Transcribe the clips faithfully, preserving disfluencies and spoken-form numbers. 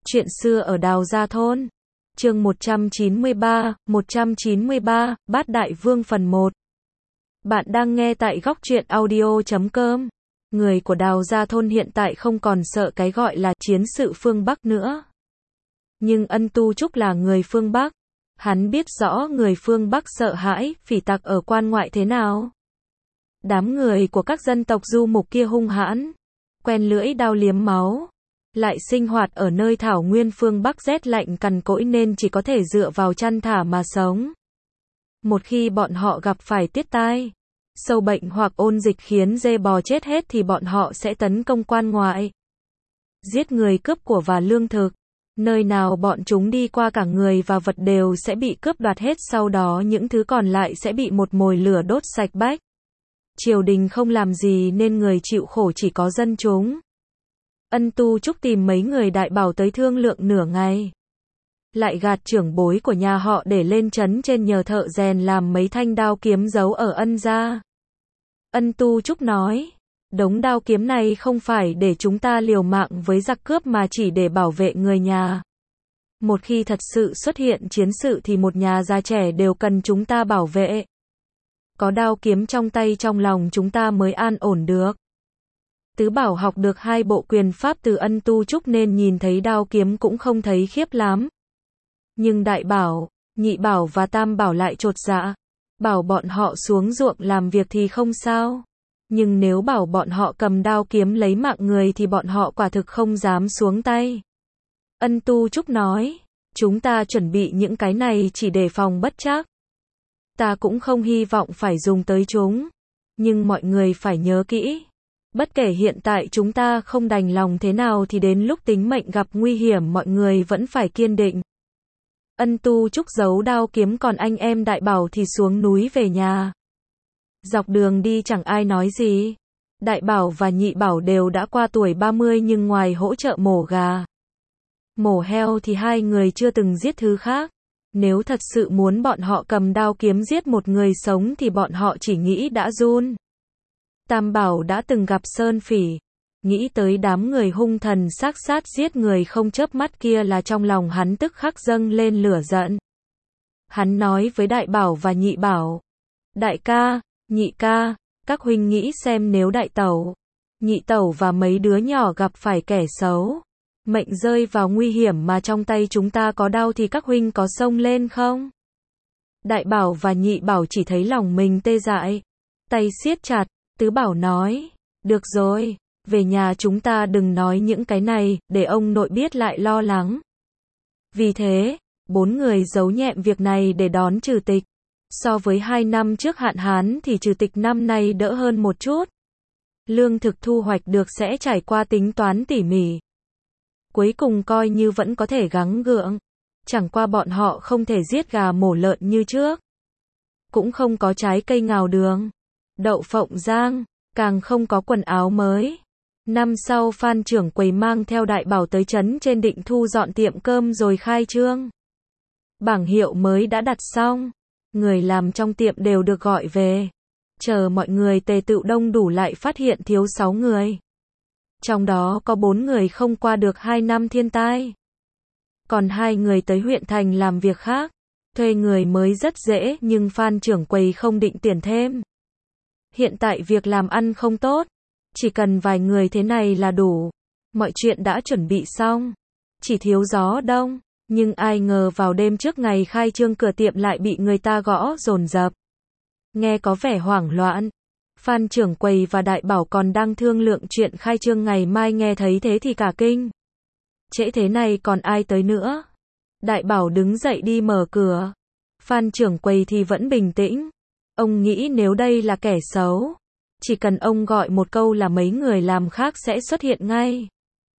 Chuyện xưa ở Đào Gia Thôn. Chương một trăm chín mươi ba, một trăm chín mươi ba, Bát Đại Vương phần một. Bạn đang nghe tại góc truyện audio chấm com. Người của Đào Gia Thôn hiện tại không còn sợ cái gọi là chiến sự phương Bắc nữa. Nhưng Ân Tu Trúc là người phương Bắc. Hắn biết rõ người phương Bắc sợ hãi, phỉ tặc ở quan ngoại thế nào. Đám người của các dân tộc du mục kia hung hãn, quen lưỡi đao liếm máu, lại sinh hoạt ở nơi thảo nguyên phương Bắc rét lạnh cằn cỗi nên chỉ có thể dựa vào chăn thả mà sống. Một khi bọn họ gặp phải tiết tai, sâu bệnh hoặc ôn dịch khiến dê bò chết hết thì bọn họ sẽ tấn công quan ngoại, giết người cướp của và lương thực. Nơi nào bọn chúng đi qua cả người và vật đều sẽ bị cướp đoạt hết, sau đó những thứ còn lại sẽ bị một mồi lửa đốt sạch bách. Triều đình không làm gì nên người chịu khổ chỉ có dân chúng. Ân Tu Trúc tìm mấy người đại bảo tới thương lượng nửa ngày, lại gạt trưởng bối của nhà họ để lên trấn trên nhờ thợ rèn làm mấy thanh đao kiếm giấu ở Ân gia. Ân Tu Trúc nói, đống đao kiếm này không phải để chúng ta liều mạng với giặc cướp mà chỉ để bảo vệ người nhà. Một khi thật sự xuất hiện chiến sự thì một nhà già trẻ đều cần chúng ta bảo vệ. Có đao kiếm trong tay trong lòng chúng ta mới an ổn được. Tứ Bảo học được hai bộ quyền pháp từ Ân Tu Trúc nên nhìn thấy đao kiếm cũng không thấy khiếp lắm. Nhưng Đại Bảo, Nhị Bảo và Tam Bảo lại chột dạ. Bảo bọn họ xuống ruộng làm việc thì không sao. Nhưng nếu bảo bọn họ cầm đao kiếm lấy mạng người thì bọn họ quả thực không dám xuống tay. Ân Tu Trúc nói, chúng ta chuẩn bị những cái này chỉ để phòng bất trắc. Ta cũng không hy vọng phải dùng tới chúng. Nhưng mọi người phải nhớ kỹ. Bất kể hiện tại chúng ta không đành lòng thế nào thì đến lúc tính mệnh gặp nguy hiểm mọi người vẫn phải kiên định. Ân Tu Trúc giấu đao kiếm còn anh em Đại Bảo thì xuống núi về nhà. Dọc đường đi chẳng ai nói gì. Đại Bảo và Nhị Bảo đều đã qua tuổi ba mươi nhưng ngoài hỗ trợ mổ gà, mổ heo thì hai người chưa từng giết thứ khác. Nếu thật sự muốn bọn họ cầm đao kiếm giết một người sống thì bọn họ chỉ nghĩ đã run. Tam Bảo đã từng gặp Sơn Phỉ, nghĩ tới đám người hung thần xác sát giết người không chớp mắt kia là trong lòng hắn tức khắc dâng lên lửa giận. Hắn nói với Đại Bảo và Nhị Bảo, đại ca, nhị ca, các huynh nghĩ xem nếu đại tẩu, nhị tẩu và mấy đứa nhỏ gặp phải kẻ xấu, mệnh rơi vào nguy hiểm mà trong tay chúng ta có đao thì các huynh có xông lên không? Đại Bảo và Nhị Bảo chỉ thấy lòng mình tê dại, tay siết chặt. Tứ Bảo nói, được rồi, về nhà chúng ta đừng nói những cái này, để ông nội biết lại lo lắng. Vì thế, bốn người giấu nhẹm việc này để đón trừ tịch. So với hai năm trước hạn hán thì trừ tịch năm nay đỡ hơn một chút. Lương thực thu hoạch được sẽ trải qua tính toán tỉ mỉ. Cuối cùng coi như vẫn có thể gắng gượng. Chẳng qua bọn họ không thể giết gà mổ lợn như trước. Cũng không có trái cây ngào đường, đậu phộng rang, càng không có quần áo mới. Năm sau Phan trưởng quầy mang theo Đại Bảo tới trấn trên định thu dọn tiệm cơm rồi khai trương. Bảng hiệu mới đã đặt xong, người làm trong tiệm đều được gọi về. Chờ mọi người tề tựu đông đủ lại phát hiện thiếu sáu người. Trong đó có bốn người không qua được hai năm thiên tai. Còn hai người tới huyện thành làm việc khác. Thuê người mới rất dễ nhưng Phan trưởng quầy không định tuyển thêm. Hiện tại việc làm ăn không tốt, chỉ cần vài người thế này là đủ. Mọi chuyện đã chuẩn bị xong, chỉ thiếu gió đông, nhưng ai ngờ vào đêm trước ngày khai trương cửa tiệm lại bị người ta gõ dồn dập. Nghe có vẻ hoảng loạn, Phan trưởng quầy và Đại Bảo còn đang thương lượng chuyện khai trương ngày mai, nghe thấy thế thì cả kinh. Trễ thế này còn ai tới nữa? Đại Bảo đứng dậy đi mở cửa. Phan trưởng quầy thì vẫn bình tĩnh. Ông nghĩ nếu đây là kẻ xấu, chỉ cần ông gọi một câu là mấy người làm khác sẽ xuất hiện ngay.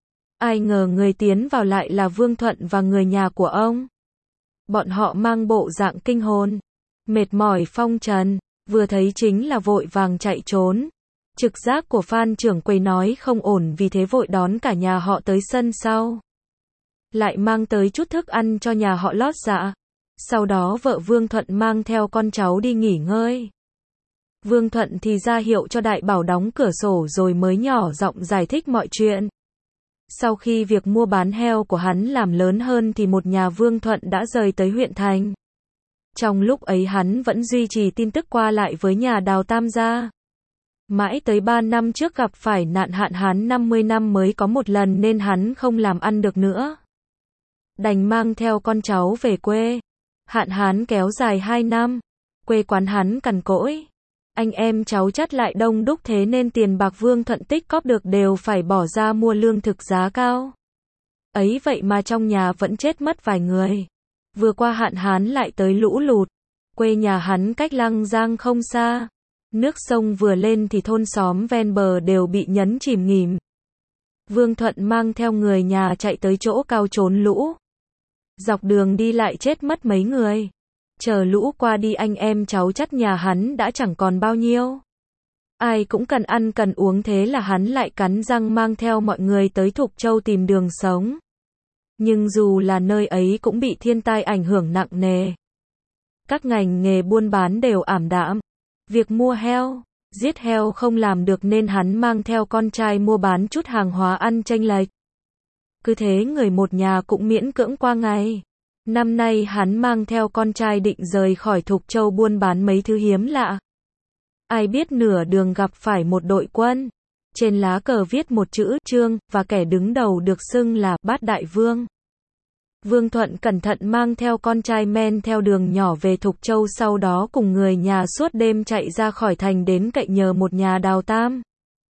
Ai ngờ người tiến vào lại là Vương Thuận và người nhà của ông. Bọn họ mang bộ dạng kinh hồn, mệt mỏi phong trần, vừa thấy chính là vội vàng chạy trốn. Trực giác của Phan trưởng quầy nói không ổn, vì thế vội đón cả nhà họ tới sân sau. Lại mang tới chút thức ăn cho nhà họ lót dạ. Sau đó vợ Vương Thuận mang theo con cháu đi nghỉ ngơi. Vương Thuận thì ra hiệu cho Đại Bảo đóng cửa sổ rồi mới nhỏ giọng giải thích mọi chuyện. Sau khi việc mua bán heo của hắn làm lớn hơn thì một nhà Vương Thuận đã rời tới huyện thành. Trong lúc ấy hắn vẫn duy trì tin tức qua lại với nhà Đào Tam gia. Mãi tới ba năm trước gặp phải nạn hạn hán năm mươi năm mới có một lần nên hắn không làm ăn được nữa. Đành mang theo con cháu về quê. Hạn hán kéo dài hai năm. Quê quán hắn cằn cỗi. Anh em cháu chắt lại đông đúc thế nên tiền bạc Vương Thuận tích cóp được đều phải bỏ ra mua lương thực giá cao. Ấy vậy mà trong nhà vẫn chết mất vài người. Vừa qua hạn hán lại tới lũ lụt. Quê nhà hắn cách Lăng Giang không xa. Nước sông vừa lên thì thôn xóm ven bờ đều bị nhấn chìm nghỉm. Vương Thuận mang theo người nhà chạy tới chỗ cao trốn lũ. Dọc đường đi lại chết mất mấy người. Chờ lũ qua đi anh em cháu chắt nhà hắn đã chẳng còn bao nhiêu. Ai cũng cần ăn cần uống thế là hắn lại cắn răng mang theo mọi người tới Thục Châu tìm đường sống. Nhưng dù là nơi ấy cũng bị thiên tai ảnh hưởng nặng nề. Các ngành nghề buôn bán đều ảm đạm. Việc mua heo, giết heo không làm được nên hắn mang theo con trai mua bán chút hàng hóa ăn chênh lệch. Cứ thế người một nhà cũng miễn cưỡng qua ngày. Năm nay hắn mang theo con trai định rời khỏi Thục Châu buôn bán mấy thứ hiếm lạ. Ai biết nửa đường gặp phải một đội quân. Trên lá cờ viết một chữ Trương và kẻ đứng đầu được xưng là Bát Đại Vương. Vương Thuận cẩn thận mang theo con trai men theo đường nhỏ về Thục Châu, sau đó cùng người nhà suốt đêm chạy ra khỏi thành đến cậy nhờ một nhà Đào Tam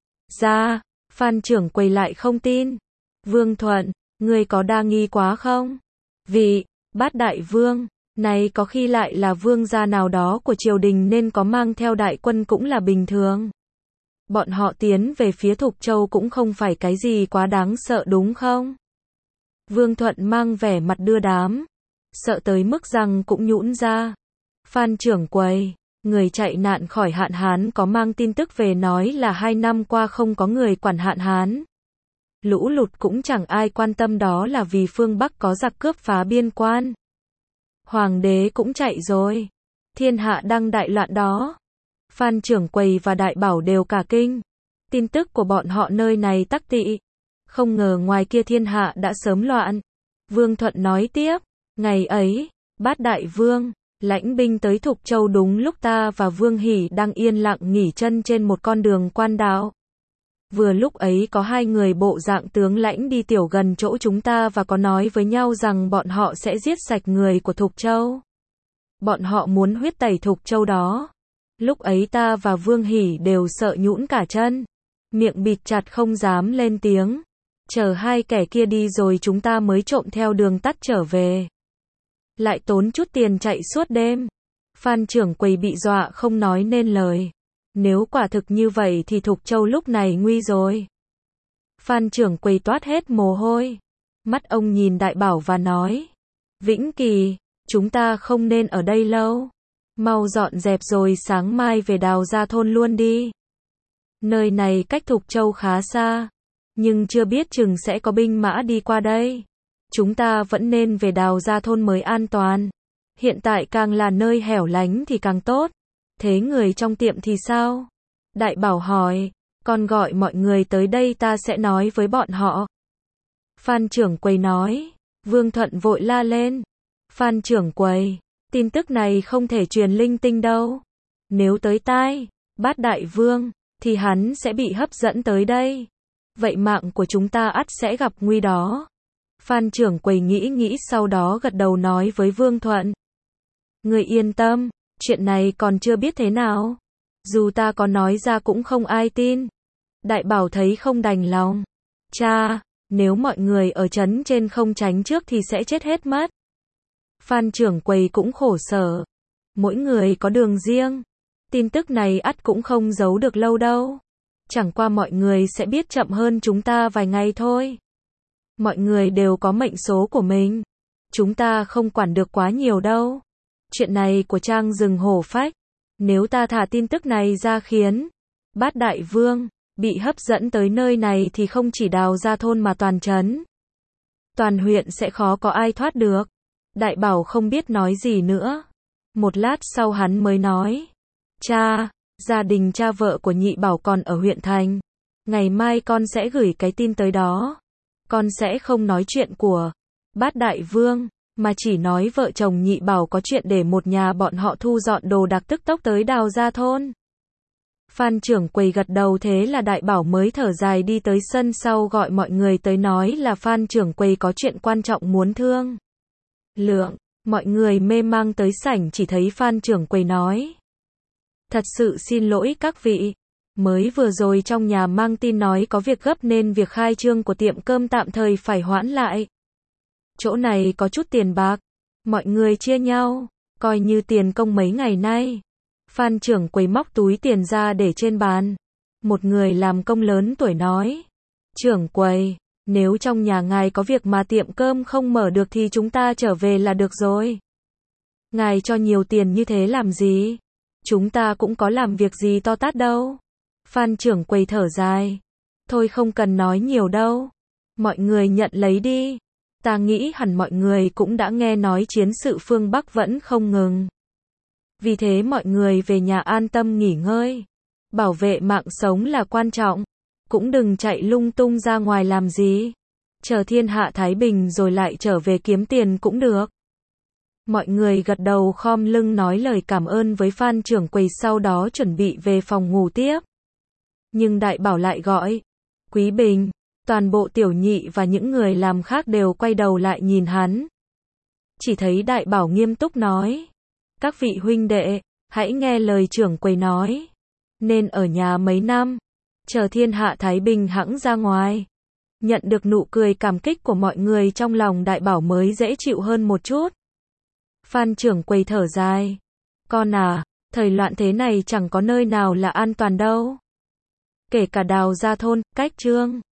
gia. Phan trưởng quầy lại không tin. Vương Thuận, ngươi có đa nghi quá không? Vị Bát Đại Vương này có khi lại là vương gia nào đó của triều đình nên có mang theo đại quân cũng là bình thường. Bọn họ tiến về phía Thục Châu cũng không phải cái gì quá đáng sợ đúng không? Vương Thuận mang vẻ mặt đưa đám, sợ tới mức răng cũng nhũn ra. Phan trưởng quầy, người chạy nạn khỏi hạn hán có mang tin tức về nói là hai năm qua không có người quản hạn hán. Lũ lụt cũng chẳng ai quan tâm, đó là vì phương Bắc có giặc cướp phá biên quan. Hoàng đế cũng chạy rồi. Thiên hạ đang đại loạn đó. Phan trưởng quầy và đại bảo đều cả kinh. Tin tức của bọn họ nơi này tắc tị. Không ngờ ngoài kia thiên hạ đã sớm loạn. Vương Thuận nói tiếp. Ngày ấy, Bát Đại Vương lãnh binh tới Thục Châu đúng lúc ta và Vương Hỷ đang yên lặng nghỉ chân trên một con đường quan đạo. Vừa lúc ấy có hai người bộ dạng tướng lãnh đi tiểu gần chỗ chúng ta và có nói với nhau rằng bọn họ sẽ giết sạch người của Thục Châu. Bọn họ muốn huyết tẩy Thục Châu đó. Lúc ấy ta và Vương Hỷ đều sợ nhũn cả chân. Miệng bịt chặt không dám lên tiếng. Chờ hai kẻ kia đi rồi chúng ta mới trộm theo đường tắt trở về. Lại tốn chút tiền chạy suốt đêm. Phan trưởng quầy bị dọa không nói nên lời. Nếu quả thực như vậy thì Thục Châu lúc này nguy rồi. Phan trưởng quầy toát hết mồ hôi. Mắt ông nhìn đại bảo và nói. Vĩnh Kỳ, chúng ta không nên ở đây lâu. Mau dọn dẹp rồi sáng mai về Đào Gia thôn luôn đi. Nơi này cách Thục Châu khá xa. Nhưng chưa biết chừng sẽ có binh mã đi qua đây. Chúng ta vẫn nên về Đào Gia thôn mới an toàn. Hiện tại càng là nơi hẻo lánh thì càng tốt. Thế người trong tiệm thì sao? Đại bảo hỏi. Con gọi mọi người tới đây ta sẽ nói với bọn họ. Phan trưởng quầy nói. Vương Thuận vội la lên. Phan trưởng quầy, tin tức này không thể truyền linh tinh đâu. Nếu tới tai Bát Đại Vương thì hắn sẽ bị hấp dẫn tới đây. Vậy mạng của chúng ta ắt sẽ gặp nguy đó. Phan trưởng quầy nghĩ nghĩ sau đó gật đầu nói với Vương Thuận. Người yên tâm, chuyện này còn chưa biết thế nào. Dù ta có nói ra cũng không ai tin. Đại bảo thấy không đành lòng. Cha, nếu mọi người ở trấn trên không tránh trước thì sẽ chết hết mất. Phan trưởng quầy cũng khổ sở. Mỗi người có đường riêng. Tin tức này ắt cũng không giấu được lâu đâu. Chẳng qua mọi người sẽ biết chậm hơn chúng ta vài ngày thôi. Mọi người đều có mệnh số của mình. Chúng ta không quản được quá nhiều đâu. Chuyện này của Trang rừng hổ phách. Nếu ta thả tin tức này ra khiến Bát Đại Vương bị hấp dẫn tới nơi này thì không chỉ Đào Gia thôn mà toàn trấn, toàn huyện sẽ khó có ai thoát được. Đại bảo không biết nói gì nữa. Một lát sau hắn mới nói. Cha, gia đình cha vợ của nhị bảo còn ở huyện thành. Ngày mai con sẽ gửi cái tin tới đó. con sẽ không nói chuyện của Bát Đại Vương, mà chỉ nói vợ chồng Nhị Bảo có chuyện để một nhà bọn họ thu dọn đồ đạc tức tốc tới Đào Gia thôn. Phan trưởng quầy gật đầu, thế là Đại Bảo mới thở dài đi tới sân sau gọi mọi người tới nói là Phan trưởng quầy có chuyện quan trọng muốn thương lượng. Mọi người mê mang tới sảnh chỉ thấy Phan trưởng quầy nói: thật sự xin lỗi các vị, mới vừa rồi trong nhà mang tin nói có việc gấp nên việc khai trương của tiệm cơm tạm thời phải hoãn lại. Chỗ này có chút tiền bạc, mọi người chia nhau, coi như tiền công mấy ngày nay. Phan trưởng quầy móc túi tiền ra để trên bàn. Một người làm công lớn tuổi nói: trưởng quầy, nếu trong nhà ngài có việc mà tiệm cơm không mở được thì chúng ta trở về là được rồi. Ngài cho nhiều tiền như thế làm gì? Chúng ta cũng có làm việc gì to tát đâu. Phan trưởng quầy thở dài: thôi không cần nói nhiều đâu, mọi người nhận lấy đi. Ta nghĩ hẳn mọi người cũng đã nghe nói chiến sự phương Bắc vẫn không ngừng. Vì thế mọi người về nhà an tâm nghỉ ngơi. Bảo vệ mạng sống là quan trọng. Cũng đừng chạy lung tung ra ngoài làm gì. Chờ thiên hạ thái bình rồi lại trở về kiếm tiền cũng được. Mọi người gật đầu khom lưng nói lời cảm ơn với Phan trưởng quầy, sau đó chuẩn bị về phòng ngủ tiếp. Nhưng Đại Bảo lại gọi: Quý Bình. Toàn bộ Tiểu Nhị và những người làm khác đều quay đầu lại nhìn hắn. Chỉ thấy Đại Bảo nghiêm túc nói: các vị huynh đệ, hãy nghe lời trưởng quầy nói. Nên ở nhà mấy năm, chờ thiên hạ thái bình hẵng ra ngoài. Nhận được nụ cười cảm kích của mọi người, trong lòng Đại Bảo mới dễ chịu hơn một chút. Phan trưởng quầy thở dài: con à, thời loạn thế này chẳng có nơi nào là an toàn đâu. Kể cả Đào Gia thôn, cách Trương